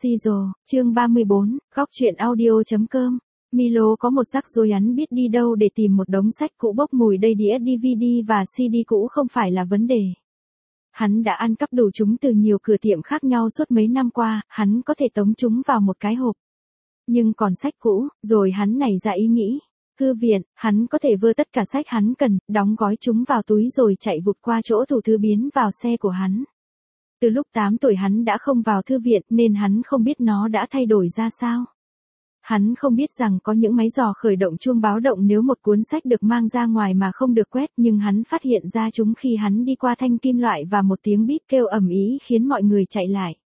Siro, chương 34, góc truyện audio.com. Milo có một rắc rối hắn biết đi đâu để tìm một đống sách cũ bốc mùi đây đĩa DVD và CD cũ không phải là vấn đề. Hắn đã ăn cắp đủ chúng từ nhiều cửa tiệm khác nhau suốt mấy năm qua, hắn có thể tống chúng vào một cái hộp. Nhưng còn sách cũ, rồi hắn nảy ra ý nghĩ. Thư viện, hắn có thể vơ tất cả sách hắn cần, đóng gói chúng vào túi rồi chạy vụt qua chỗ tủ thư biến vào xe của hắn. Từ lúc 8 tuổi hắn đã không vào thư viện nên hắn không biết nó đã thay đổi ra sao. Hắn không biết rằng có những máy dò khởi động chuông báo động nếu một cuốn sách được mang ra ngoài mà không được quét, nhưng hắn phát hiện ra chúng khi hắn đi qua thanh kim loại và một tiếng bíp kêu ầm ĩ khiến mọi người chạy lại.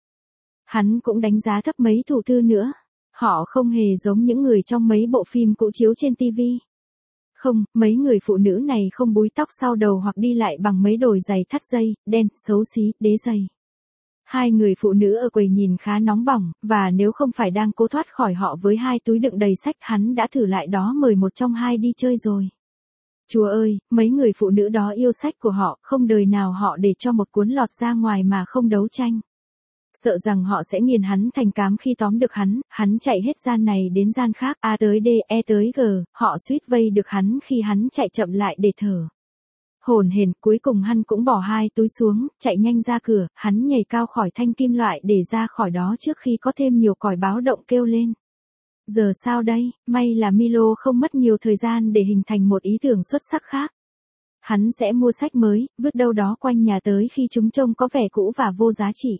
Hắn cũng đánh giá thấp mấy thủ thư nữa. Họ không hề giống những người trong mấy bộ phim cũ chiếu trên TV. Không, mấy người phụ nữ này không búi tóc sau đầu hoặc đi lại bằng mấy đồi giày thắt dây, đen, xấu xí, đế giày. Hai người phụ nữ ở quầy nhìn khá nóng bỏng, và nếu không phải đang cố thoát khỏi họ với hai túi đựng đầy sách hắn đã thử lại đó mời một trong hai đi chơi rồi. Chúa ơi, mấy người phụ nữ đó yêu sách của họ, không đời nào họ để cho một cuốn lọt ra ngoài mà không đấu tranh. Sợ rằng họ sẽ nghiền hắn thành cám khi tóm được hắn chạy hết gian này đến gian khác, A tới D, E tới G, họ suýt vây được hắn khi hắn chạy chậm lại để thở. Hổn hển, cuối cùng hắn cũng bỏ hai túi xuống, chạy nhanh ra cửa, hắn nhảy cao khỏi thanh kim loại để ra khỏi đó trước khi có thêm nhiều còi báo động kêu lên. Giờ sao đây, may là Milo không mất nhiều thời gian để hình thành một ý tưởng xuất sắc khác. Hắn sẽ mua sách mới, vứt đâu đó quanh nhà tới khi chúng trông có vẻ cũ và vô giá trị.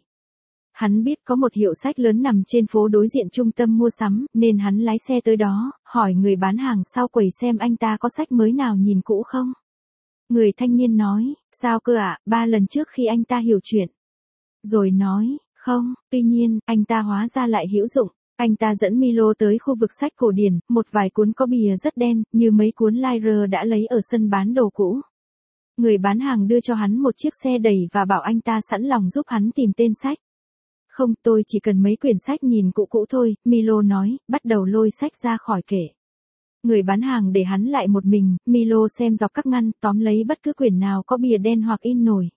Hắn biết có một hiệu sách lớn nằm trên phố đối diện trung tâm mua sắm, nên hắn lái xe tới đó, hỏi người bán hàng sau quầy xem anh ta có sách mới nào nhìn cũ không. Người thanh niên nói, sao cơ ạ, 3 lần trước khi anh ta hiểu chuyện. Rồi nói, không, tuy nhiên, anh ta hóa ra lại hữu dụng. Anh ta dẫn Milo tới khu vực sách cổ điển, một vài cuốn có bìa rất đen, như mấy cuốn Lyra đã lấy ở sân bán đồ cũ. Người bán hàng đưa cho hắn một chiếc xe đẩy và bảo anh ta sẵn lòng giúp hắn tìm tên sách. Không, tôi chỉ cần mấy quyển sách nhìn cũ cũ thôi, Milo nói, bắt đầu lôi sách ra khỏi kệ. Người bán hàng để hắn lại một mình, Milo xem dọc các ngăn, tóm lấy bất cứ quyển nào có bìa đen hoặc in nổi.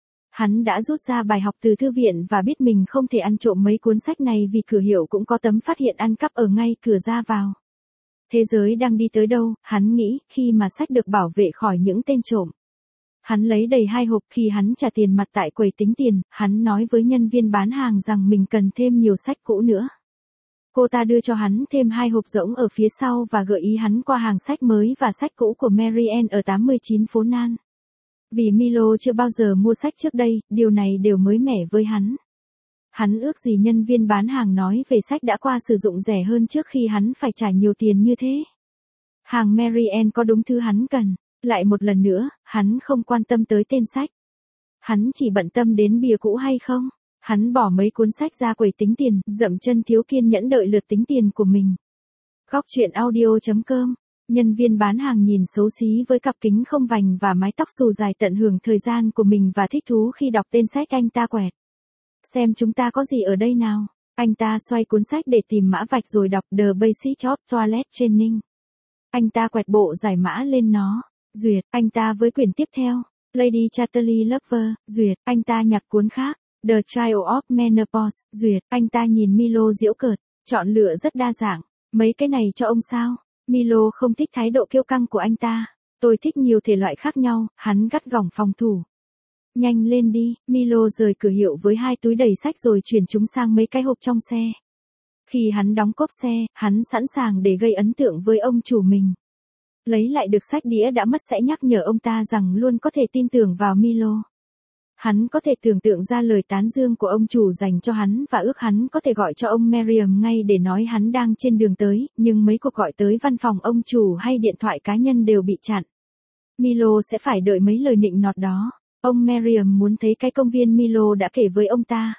Hắn đã rút ra bài học từ thư viện và biết mình không thể ăn trộm mấy cuốn sách này vì cửa hiệu cũng có tấm phát hiện ăn cắp ở ngay cửa ra vào. Thế giới đang đi tới đâu, hắn nghĩ, khi mà sách được bảo vệ khỏi những tên trộm. Hắn lấy đầy 2 hộp khi hắn trả tiền mặt tại quầy tính tiền, hắn nói với nhân viên bán hàng rằng mình cần thêm nhiều sách cũ nữa. Cô ta đưa cho hắn thêm 2 hộp rỗng ở phía sau và gợi ý hắn qua hàng sách mới và sách cũ của Marianne ở 89 phố Nan. Vì Milo chưa bao giờ mua sách trước đây, điều này đều mới mẻ với hắn. Hắn ước gì nhân viên bán hàng nói về sách đã qua sử dụng rẻ hơn trước khi hắn phải trả nhiều tiền như thế. Hàng Marianne có đúng thứ hắn cần. Lại một lần nữa, hắn không quan tâm tới tên sách. Hắn chỉ bận tâm đến bìa cũ hay không. Hắn bỏ mấy cuốn sách ra quầy tính tiền, dậm chân thiếu kiên nhẫn đợi lượt tính tiền của mình. Góc truyện audio.com. Nhân viên bán hàng nhìn xấu xí với cặp kính không vành và mái tóc xù dài tận hưởng thời gian của mình và thích thú khi đọc tên sách anh ta quẹt. Xem chúng ta có gì ở đây nào. Anh ta xoay cuốn sách để tìm mã vạch rồi đọc The Basics of Toilet Training. Anh ta quẹt bộ giải mã lên nó. Duyệt, anh ta với quyển tiếp theo. Lady Chatterley Lover, duyệt, anh ta nhặt cuốn khác. The Trial of Menopause, duyệt, anh ta nhìn Milo giễu cợt, chọn lựa rất đa dạng. Mấy cái này cho ông sao? Milo không thích thái độ kiêu căng của anh ta. Tôi thích nhiều thể loại khác nhau, hắn gắt gỏng phòng thủ. Nhanh lên đi, Milo rời cửa hiệu với 2 túi đầy sách rồi chuyển chúng sang mấy cái hộp trong xe. Khi hắn đóng cốp xe, hắn sẵn sàng để gây ấn tượng với ông chủ mình. Lấy lại được sách đĩa đã mất sẽ nhắc nhở ông ta rằng luôn có thể tin tưởng vào Milo. Hắn có thể tưởng tượng ra lời tán dương của ông chủ dành cho hắn và ước hắn có thể gọi cho ông Merriam ngay để nói hắn đang trên đường tới, nhưng mấy cuộc gọi tới văn phòng ông chủ hay điện thoại cá nhân đều bị chặn. Milo sẽ phải đợi mấy lời nịnh nọt đó. Ông Merriam muốn thấy cái công viên Milo đã kể với ông ta.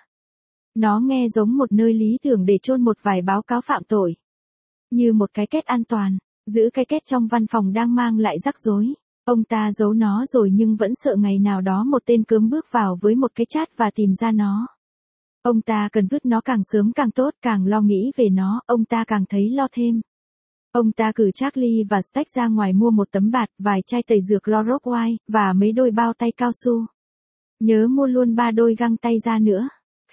Nó nghe giống một nơi lý tưởng để chôn một vài báo cáo phạm tội. Như một cái kết an toàn. Giữ cái kết trong văn phòng đang mang lại rắc rối. Ông ta giấu nó rồi nhưng vẫn sợ ngày nào đó một tên cớm bước vào với một cái chát và tìm ra nó. Ông ta cần vứt nó càng sớm càng tốt, càng lo nghĩ về nó, ông ta càng thấy lo thêm. Ông ta cử Charlie và Stack ra ngoài mua một tấm bạt, vài chai tẩy dược Clorox White, và mấy đôi bao tay cao su. Nhớ mua luôn 3 đôi găng tay ra nữa.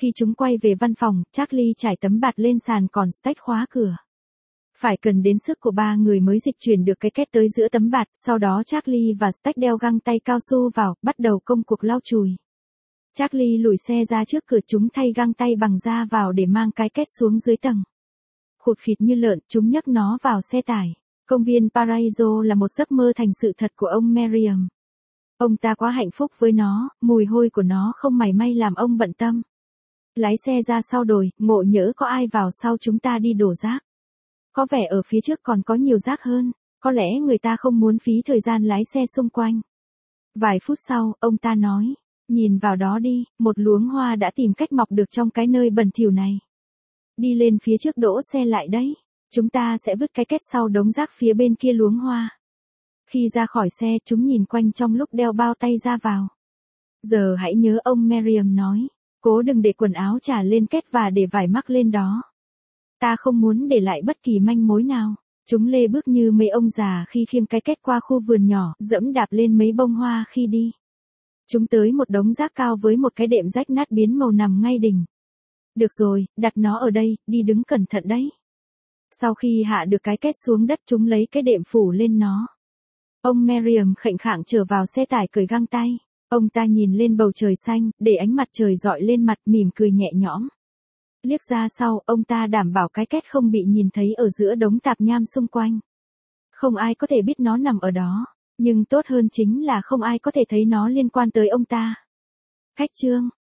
Khi chúng quay về văn phòng, Charlie trải tấm bạt lên sàn còn Stack khóa cửa. Phải cần đến sức của ba người mới dịch chuyển được cái két tới giữa tấm bạt, sau đó Charlie và Stack đeo găng tay cao su vào, bắt đầu công cuộc lau chùi. Charlie lùi xe ra trước cửa, chúng thay găng tay bằng da vào để mang cái két xuống dưới tầng. Khụt khịt như lợn, chúng nhấc nó vào xe tải. Công viên Paraiso là một giấc mơ thành sự thật của ông Merriam. Ông ta quá hạnh phúc với nó, mùi hôi của nó không mảy may làm ông bận tâm. Lái xe ra sau đồi, ngộ nhỡ có ai vào sau chúng ta đi đổ rác. Có vẻ ở phía trước còn có nhiều rác hơn, có lẽ người ta không muốn phí thời gian lái xe xung quanh. Vài phút sau, ông ta nói, nhìn vào đó đi, một luống hoa đã tìm cách mọc được trong cái nơi bẩn thỉu này. Đi lên phía trước đỗ xe lại đấy, chúng ta sẽ vứt cái két sau đống rác phía bên kia luống hoa. Khi ra khỏi xe, chúng nhìn quanh trong lúc đeo bao tay ra vào. Giờ hãy nhớ, ông Merriam nói, cố đừng để quần áo trà lên két và để vải mắc lên đó. Ta không muốn để lại bất kỳ manh mối nào. Chúng lê bước như mấy ông già khi khiêng cái két qua khu vườn nhỏ, dẫm đạp lên mấy bông hoa khi đi. Chúng tới một đống rác cao với một cái đệm rách nát biến màu nằm ngay đỉnh. Được rồi, đặt nó ở đây, đi đứng cẩn thận đấy. Sau khi hạ được cái két xuống đất, chúng lấy cái đệm phủ lên nó. Ông Merriam khệnh khạng trở vào xe tải cởi găng tay. Ông ta nhìn lên bầu trời xanh, để ánh mặt trời rọi lên mặt, mỉm cười nhẹ nhõm. Liếc ra sau, ông ta đảm bảo cái két không bị nhìn thấy ở giữa đống tạp nham xung quanh. Không ai có thể biết nó nằm ở đó, nhưng tốt hơn chính là không ai có thể thấy nó liên quan tới ông ta. Khách chương